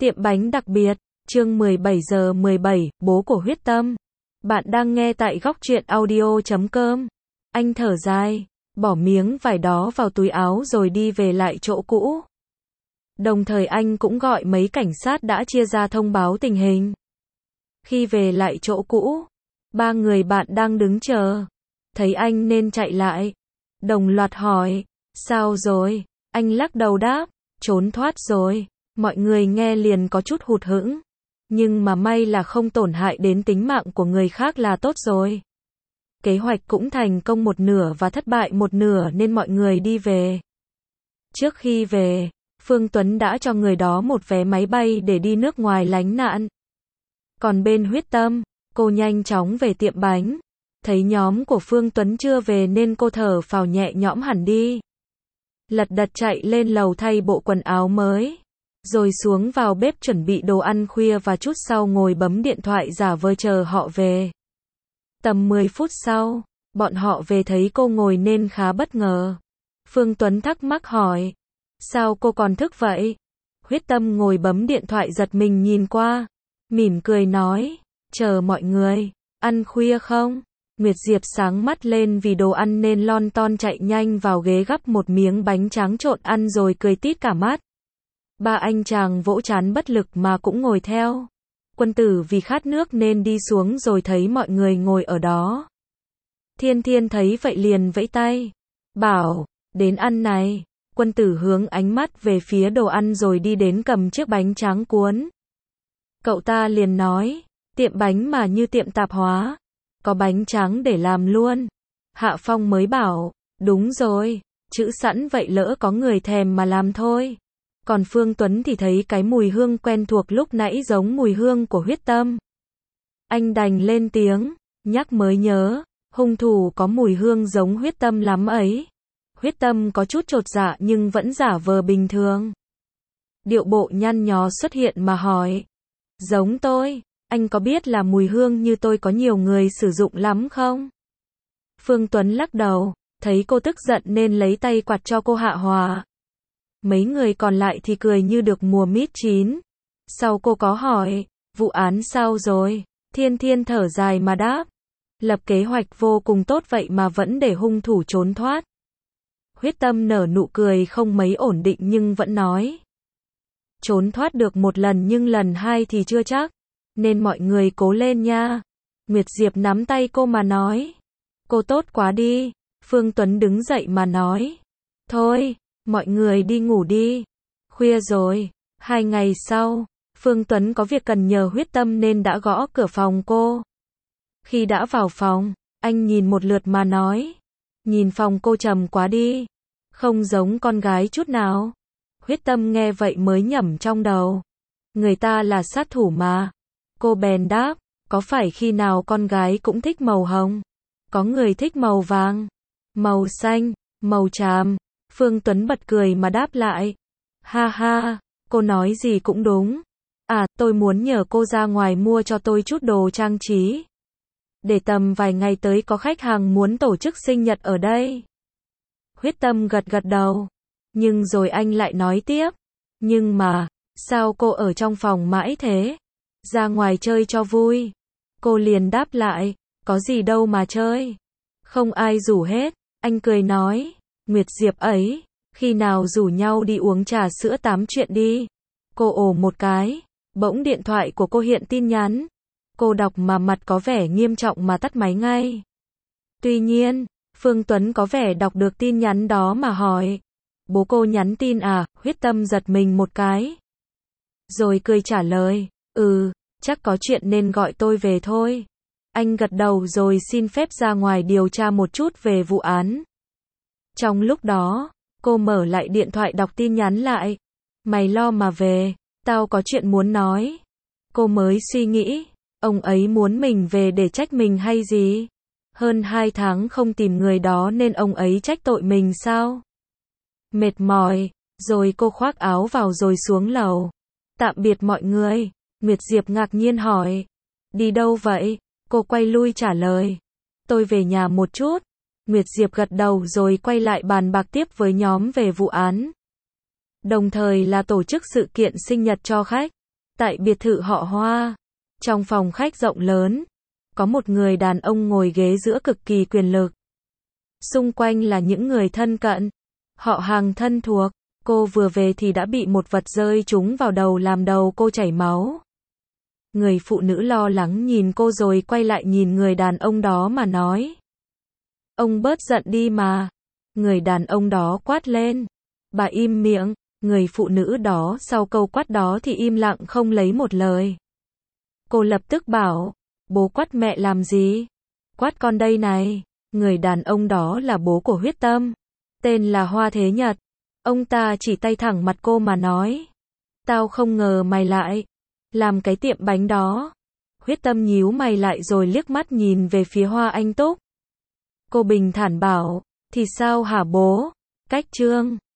Tiệm bánh đặc biệt, chương 17:17, bố của Huyết Tâm. Bạn đang nghe tại góc truyện audio.com. Anh thở dài, bỏ miếng vải đó vào túi áo rồi đi về lại chỗ cũ. Đồng thời anh cũng gọi mấy cảnh sát đã chia ra thông báo tình hình. Khi về lại chỗ cũ, ba người bạn đang đứng chờ. Thấy anh nên chạy lại. Đồng loạt hỏi, sao rồi? Anh lắc đầu đáp, trốn thoát rồi. Mọi người nghe liền có chút hụt hẫng. Nhưng mà may là không tổn hại đến tính mạng của người khác là tốt rồi. Kế hoạch cũng thành công một nửa và thất bại một nửa nên mọi người đi về. Trước khi về, Phương Tuấn đã cho người đó một vé máy bay để đi nước ngoài lánh nạn. Còn bên Huyết Tâm, cô nhanh chóng về tiệm bánh. Thấy nhóm của Phương Tuấn chưa về nên cô thở phào nhẹ nhõm hẳn đi. Lật đật chạy lên lầu thay bộ quần áo mới. Rồi xuống vào bếp chuẩn bị đồ ăn khuya và chút sau ngồi bấm điện thoại giả vờ chờ họ về. Tầm 10 phút sau, bọn họ về thấy cô ngồi nên khá bất ngờ. Phương Tuấn thắc mắc hỏi, sao cô còn thức vậy? Huyết Tâm ngồi bấm điện thoại giật mình nhìn qua, mỉm cười nói, chờ mọi người, ăn khuya không? Nguyệt Diệp sáng mắt lên vì đồ ăn nên lon ton chạy nhanh vào ghế gắp một miếng bánh tráng trộn ăn rồi cười tít cả mắt. Ba anh chàng vỗ trán bất lực mà cũng ngồi theo. Quân Tử vì khát nước nên đi xuống rồi thấy mọi người ngồi ở đó. Thiên Thiên thấy vậy liền vẫy tay, bảo, đến ăn này. Quân Tử hướng ánh mắt về phía đồ ăn rồi đi đến cầm chiếc bánh tráng cuốn. Cậu ta liền nói, tiệm bánh mà như tiệm tạp hóa, có bánh tráng để làm luôn. Hạ Phong mới bảo, đúng rồi, chữ sẵn vậy lỡ có người thèm mà làm thôi. Còn Phương Tuấn thì thấy cái mùi hương quen thuộc lúc nãy giống mùi hương của Huyết Tâm. Anh đành lên tiếng, nhắc mới nhớ, hung thủ có mùi hương giống Huyết Tâm lắm ấy. Huyết Tâm có chút chột dạ nhưng vẫn giả vờ bình thường. Điệu bộ nhăn nhó xuất hiện mà hỏi, giống tôi, anh có biết là mùi hương như tôi có nhiều người sử dụng lắm không? Phương Tuấn lắc đầu, thấy cô tức giận nên lấy tay quạt cho cô hạ hòa. Mấy người còn lại thì cười như được mùa mít chín. Sau cô có hỏi, vụ án sao rồi? Thiên Thiên thở dài mà đáp, lập kế hoạch vô cùng tốt vậy mà vẫn để hung thủ trốn thoát. Huyết Tâm nở nụ cười không mấy ổn định nhưng vẫn nói, trốn thoát được một lần nhưng lần hai thì chưa chắc, nên mọi người cố lên nha. Nguyệt Diệp nắm tay cô mà nói, cô tốt quá đi. Phương Tuấn đứng dậy mà nói, thôi, mọi người đi ngủ đi, khuya rồi. 2 ngày sau, Phương Tuấn có việc cần nhờ Huyết Tâm nên đã gõ cửa phòng cô. Khi đã vào phòng, anh nhìn một lượt mà nói, nhìn phòng cô trầm quá đi, không giống con gái chút nào. Huyết Tâm nghe vậy mới nhẩm trong đầu, người ta là sát thủ mà. Cô bèn đáp, có phải khi nào con gái cũng thích màu hồng? Có người thích màu vàng, màu xanh, màu tràm. Phương Tuấn bật cười mà đáp lại, ha ha, cô nói gì cũng đúng. À, tôi muốn nhờ cô ra ngoài mua cho tôi chút đồ trang trí. Để tầm vài ngày tới có khách hàng muốn tổ chức sinh nhật ở đây. Huyết Tâm gật gật đầu. Nhưng rồi anh lại nói tiếp, nhưng mà, sao cô ở trong phòng mãi thế? Ra ngoài chơi cho vui. Cô liền đáp lại, có gì đâu mà chơi. Không ai rủ hết. Anh cười nói, Nguyệt Diệp ấy, khi nào rủ nhau đi uống trà sữa tám chuyện đi. Cô ồ một cái, bỗng điện thoại của cô hiện tin nhắn. Cô đọc mà mặt có vẻ nghiêm trọng mà tắt máy ngay. Tuy nhiên, Phương Tuấn có vẻ đọc được tin nhắn đó mà hỏi, bố cô nhắn tin à? Huyết Tâm giật mình một cái. Rồi cười trả lời, chắc có chuyện nên gọi tôi về thôi. Anh gật đầu rồi xin phép ra ngoài điều tra một chút về vụ án. Trong lúc đó, cô mở lại điện thoại đọc tin nhắn lại. Mày lo mà về, tao có chuyện muốn nói. Cô mới suy nghĩ, ông ấy muốn mình về để trách mình hay gì? Hơn 2 tháng không tìm người đó nên ông ấy trách tội mình sao? Mệt mỏi, rồi cô khoác áo vào rồi xuống lầu. Tạm biệt mọi người. Nguyệt Diệp ngạc nhiên hỏi, đi đâu vậy? Cô quay lui trả lời, tôi về nhà một chút. Nguyệt Diệp gật đầu rồi quay lại bàn bạc tiếp với nhóm về vụ án. Đồng thời là tổ chức sự kiện sinh nhật cho khách. Tại biệt thự họ Hoa, trong phòng khách rộng lớn, có một người đàn ông ngồi ghế giữa cực kỳ quyền lực. Xung quanh là những người thân cận, họ hàng thân thuộc. Cô vừa về thì đã bị một vật rơi trúng vào đầu làm đầu cô chảy máu. Người phụ nữ lo lắng nhìn cô rồi quay lại nhìn người đàn ông đó mà nói. Ông bớt giận đi mà. Người đàn ông đó quát lên. Bà im miệng. Người phụ nữ đó sau câu quát đó thì im lặng không lấy một lời. Cô lập tức bảo. Bố quát mẹ làm gì? Quát con đây này. Người đàn ông đó là bố của Huyết Tâm. Tên là Hoa Thế Nhật. Ông ta chỉ tay thẳng mặt cô mà nói. Tao không ngờ mày lại làm cái tiệm bánh đó. Huyết Tâm nhíu mày lại rồi liếc mắt nhìn về phía Hoa Anh Túc. Cô bình thản bảo. Thì sao hả bố? Cách chương